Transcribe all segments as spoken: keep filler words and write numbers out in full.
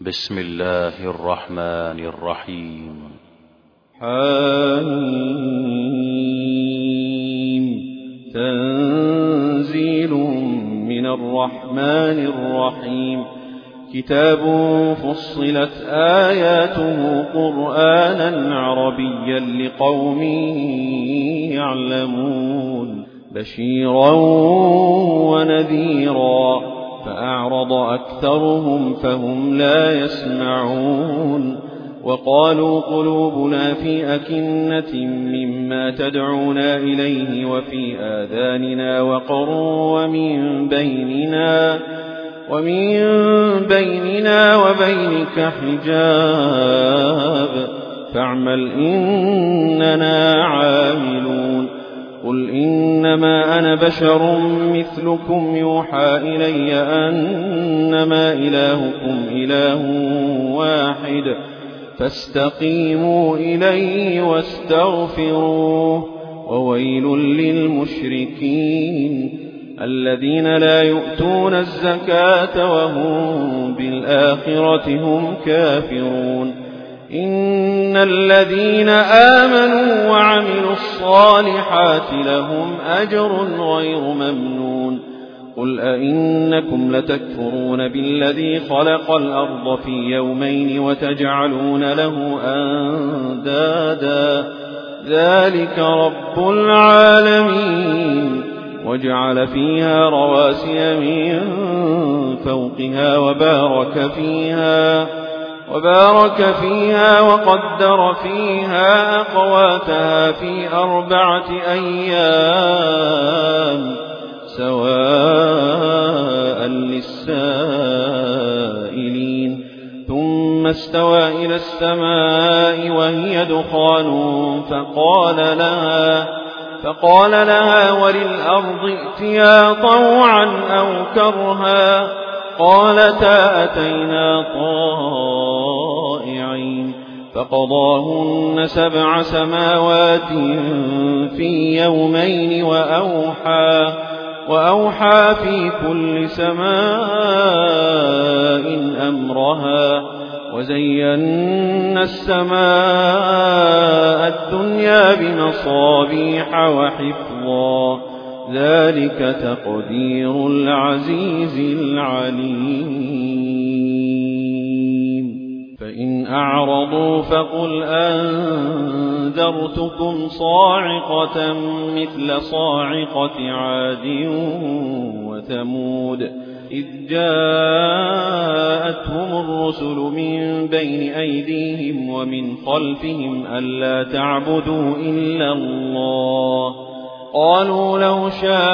بسم الله الرحمن الرحيم. حميم. تنزيل من الرحمن الرحيم. كتاب فصلت آياته قرآنا عربيا لقوم يعلمون بشيرا ونذيرا فأعرض أكثرهم فهم لا يسمعون وقالوا قلوبنا في أكنة مما تدعونا إليه وفي آذاننا وقر ومن بيننا ومن بيننا وبينك حجاب فاعمل إننا عاملون. قل إنما أنا بشر مثلكم يوحى إلي أنما إلهكم إله واحد فاستقيموا إليه واستغفروه وويل للمشركين الذين لا يؤتون الزكاة وهم بالآخرة هم كافرون. إن الذين آمنوا وعملوا الصالحات لهم أجر غير ممنون. قل أئنكم لتكفرون بالذي خلق الأرض في يومين وتجعلون له أندادا ذلك رب العالمين وجعل فيها رواسي من فوقها وبارك فيها وبارك فيها وقدر فيها أقواتها في أربعة أيام سواء للسائلين. ثم استوى إلى السماء وهي دخان فقال لها فقال لها وللأرض ائتيا طوعا أو كرها قالتا أتينا طائعين فقضاهن سبع سماوات في يومين وأوحى وأوحى في كل سماء أمرها وزينا السماء الدنيا بمصابيح وحفظا ذلك تقدير العزيز العليم. فإن أعرضوا فقل أنذرتكم صاعقة مثل صاعقة عاد وثمود إذ جاءتهم الرسل من بين أيديهم ومن خلفهم ألا تعبدوا إلا الله قالوا لو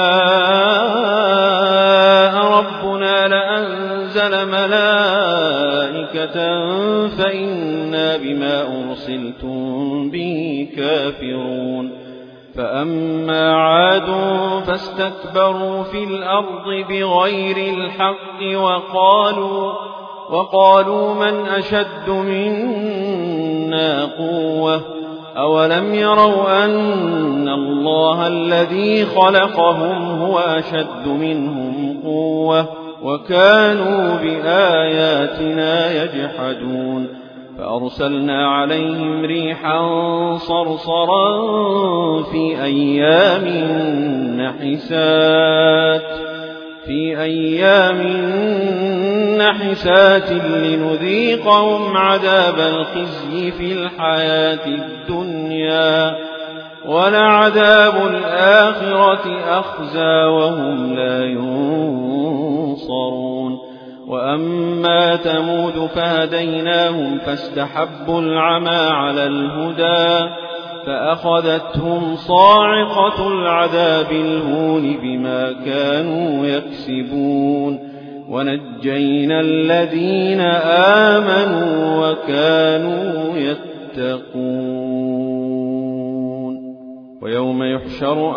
شاء ربنا لأنزل ملائكة فإنا بما أرسلتم به كافرون. فأما عاد فاستكبروا في الأرض بغير الحق وقالوا وقالوا من أشد منا قوة أولم يروا أن الله الذي خلقهم هو أشد منهم قوة وكانوا بآياتنا يجحدون. فأرسلنا عليهم ريحا صرصرا في أيام نحسات في أيام نحسات لنذيقهم عذاب الخزي في الحياة الدنيا ولعذاب الآخرة أخزى وهم لا ينصرون. وأما ثمود فهديناهم فاستحبوا العمى على الهدى فأخذتهم صاعقة العذاب الهون بما كانوا يكسبون ونجينا الذين آمنوا وكانوا يتقون. ويوم يحشر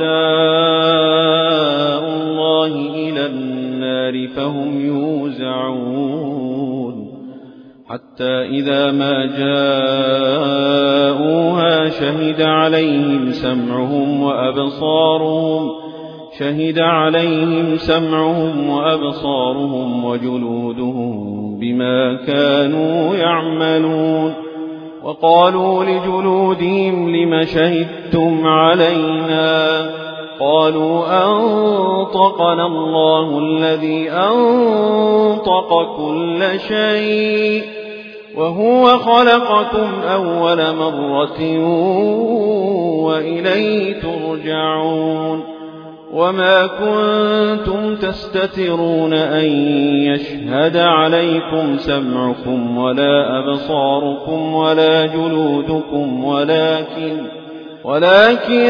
أعداء الله إلى النار فهم يوزعون حتى إذا ما جاءوها شهد عليهم سمعهم وأبصارهم شهد عليهم سمعهم وأبصارهم وجلودهم بما كانوا يعملون. وقالوا لجلودهم لم شهدتم علينا؟ قالوا أنطقنا الله الذي أنطق كل شيء وهو خلقكم أول مرة وإليه ترجعون. وما كنتم تستترون أن يشهد عليكم سمعكم ولا أبصاركم ولا جلودكم ولكن ولكن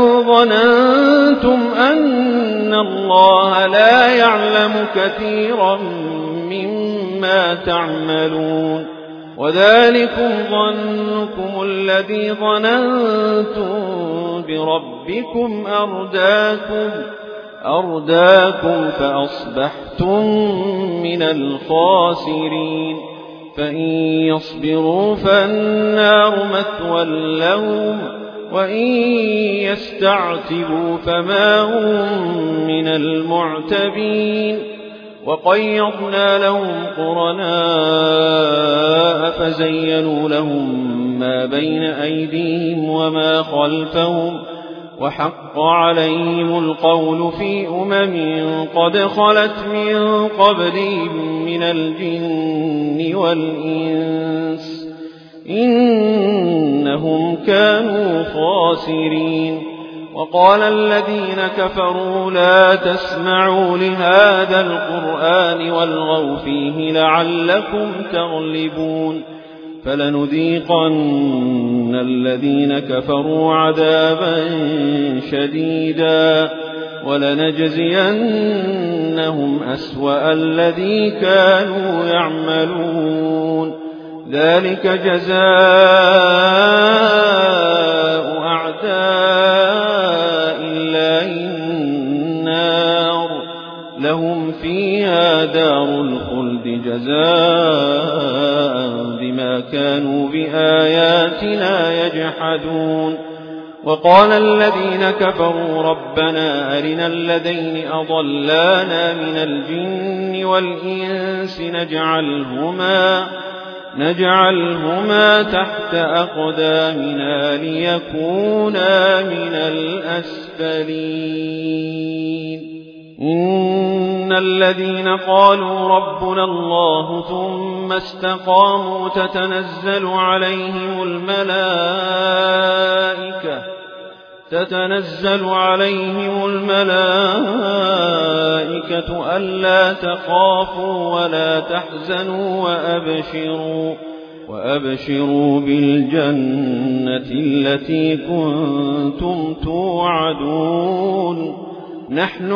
ظننتم أن الله لا يعلم كثيرا مما تعملون. وذلكم ظنكم الذي ظننتم بربكم أرداكم, أرداكم فأصبحتم من الخاسرين. فإن يصبروا فالنار مثوى لهم وإن يستعتبوا فما هم من المعتبين. وقيضنا لهم قرناء فزينوا لهم ما بين أيديهم وما خلفهم وحق عليهم القول في أمم قد خلت من قبلهم من الجن والإنس إنهم كانوا خاسرين. وقال الذين كفروا لا تسمعوا لهذا القرآن والغوا فيه لعلكم تغلبون. فلنذيقن الذين كفروا عذابا شديدا ولنجزينهم أسوأ الذي كانوا يعملون. ذلك جزاء أعداء الله النار لهم فيها دار الخلد جزاء بما كانوا بآياتنا يجحدون. وقال الذين كفروا ربنا أرنا الذين أضلانا من الجن والإنس نجعلهما نجعلهما تحت أقدامنا ليكونا من الأسفلين. إن الذين قالوا ربنا الله ثم استقاموا تتنزل عليهم الملائكة تتنزل عليهم الملائكة ألا تخافوا ولا تحزنوا وأبشروا وأبشروا بالجنة التي كنتم توعدون. نحن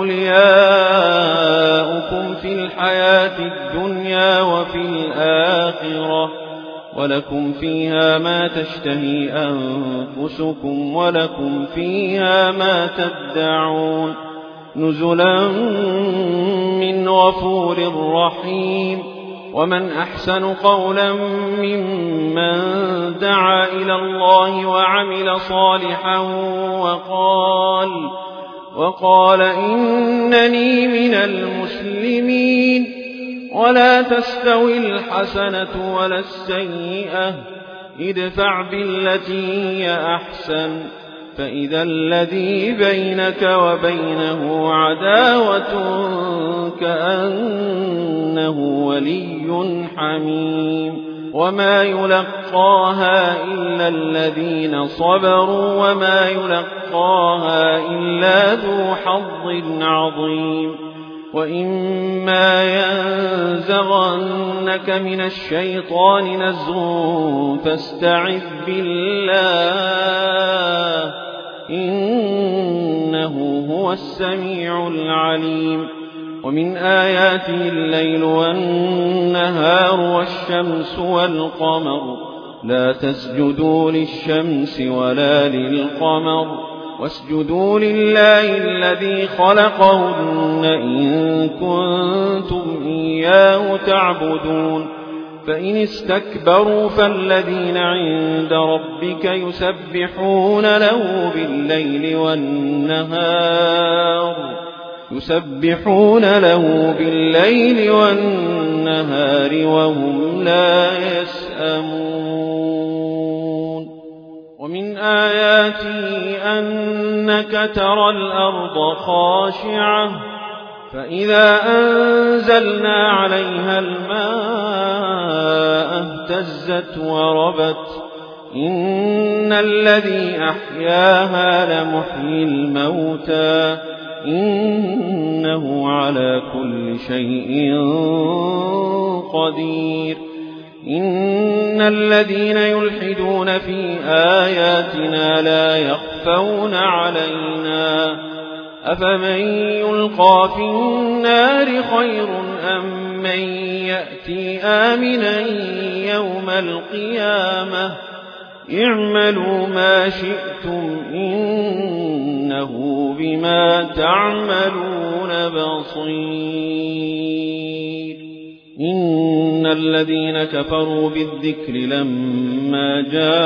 أولياؤكم في الحياة الدنيا وفي الآخرة ولكم فيها ما تشتهي أنفسكم ولكم فيها ما تدعون نزلا من غفور رحيم. ومن أحسن قولا ممن دعا إلى الله وعمل صالحا وقال وقال إنني من المسلمين. ولا تستوي الحسنة ولا السيئة ادفع بالتي هي أحسن فإذا الذي بينك وبينه عداوة كأنه ولي حميم. وما يلقاها إلا الذين صبروا وما يلقاها إلا ذو حظ عظيم. وإما ينزغنك من الشيطان نزغ فاستعذ بالله إنه هو السميع العليم. ومن آياته الليل والنهار والشمس والقمر لا تسجدوا للشمس ولا للقمر واسجدوا لله الذي خلقهن إن كنتم إياه تعبدون. فإن استكبروا فالذين عند ربك يسبحون له بالليل والنهار يسبحون له بالليل والنهار وهم لا يسأمون ومن آياته أنك ترى الأرض خاشعة فإذا أنزلنا عليها الماء اهتزت وربت إن الذي أحياها لمحيي الموتى إنه على كل شيء قدير إن الذين يلحدون في آياتنا لا يخفون علينا أفمن يلقى في النار خير أم من يأتي آمنا يوم القيامة اعملوا ما شئتم إنه بما تعملون بصير إن الذين كفروا بالذكر لما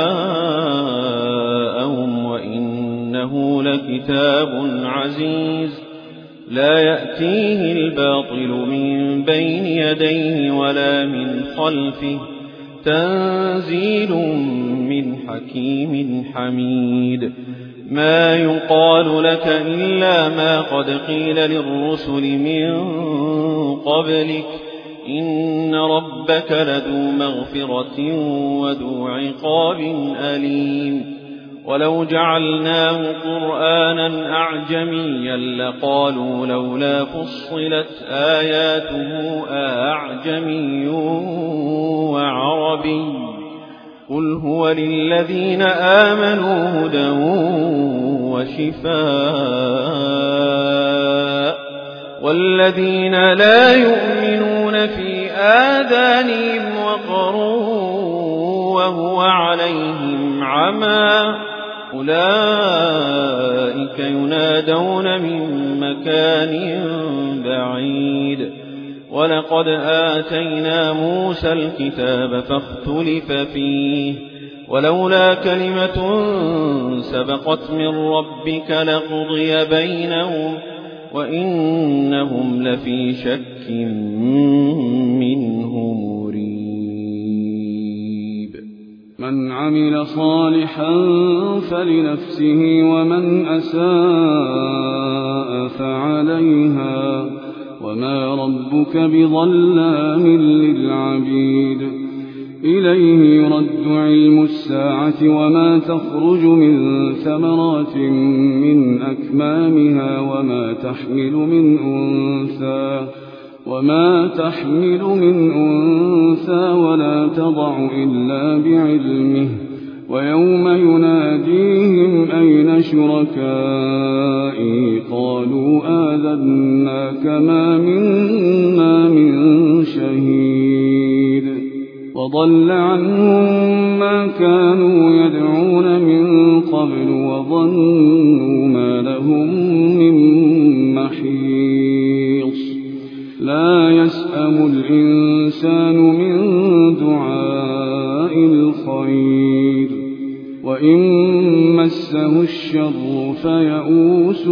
جاءهم وإنه لكتاب عزيز لا يأتيه الباطل من بين يديه ولا من خلفه تنزيل من حكيم حميد ما يقال لك إلا ما قد قيل للرسل من قبلك إن ربك لذو مغفرة وذو عقاب أليم ولو جعلناه قرآنا أعجميا لقالوا لولا فصلت آياته أعجمي وعربي قل هو للذين آمنوا هدى وشفاء والذين لا يؤمنون في آذانهم وقر وهو عليهم عمى أولئك ينادون من مكان بعيد ولقد آتينا موسى الكتاب فاختلف فيه ولولا كلمة سبقت من ربك لقضي بينهم وإنهم لفي شك منه مريب من عمل صالحا فلنفسه ومن أساء فعليها وما ربك بظلام للعبيد إليه يرد علم الساعة وما تخرج من ثمرات من أكمامها وما تحمل من أنثى وما تحمل من أنثى ولا تضع إلا بعلمه ويوم يناديهم أين شركائي قالوا آذناك ما منا من شهيد وضل عنهم ما كانوا يدعون من قبل وظنوا ما لهم من محيص لا يسأم الإنسان من دعاء الخير وإن مسه الشر فيئوس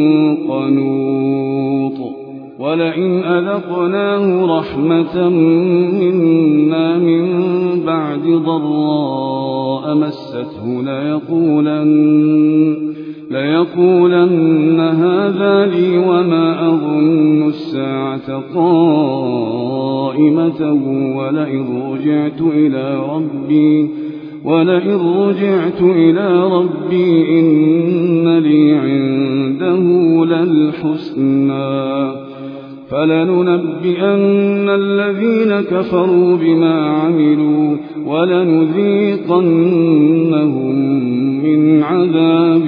قنوط ولئن أذقناه رحمة منا من بعد ضراء مسته ليقولن, ليقولن هذا لي وما أظن الساعة قائمة ولئن رجعت إلى ربي ولئن رجعت إلى ربي إن لي عنده للحسنى فلننبئن الذين كفروا بما عملوا ولنذيقنهم من عذاب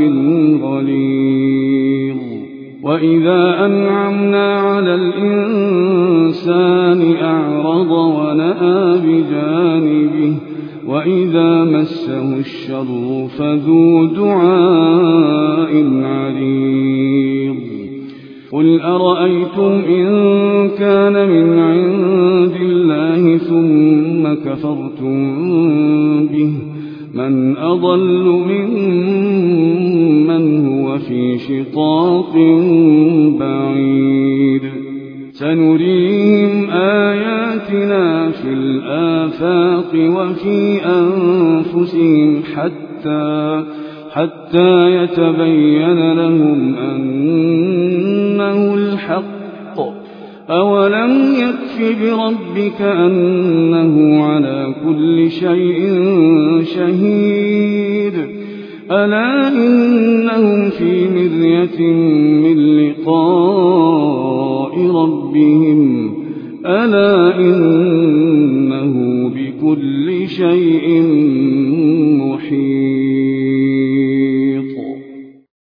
غليظ وإذا أنعمنا على الإنسان أعرض ونأى بجانبه وإذا مسه الشر فذو دعاء عريض قل أرأيتم إن كان من عند الله ثم كفرتم به من أضل ممن هو وفي شقاق بعيد سنريهم آياتنا في الآفاق وفي أنفسهم حتى حتى يتبين لهم أنه الحق أولم يكف بربك أنه على كل شيء شهيد ألا إنهم في مرية من لقاء ربهم ألا إنه بكل شيء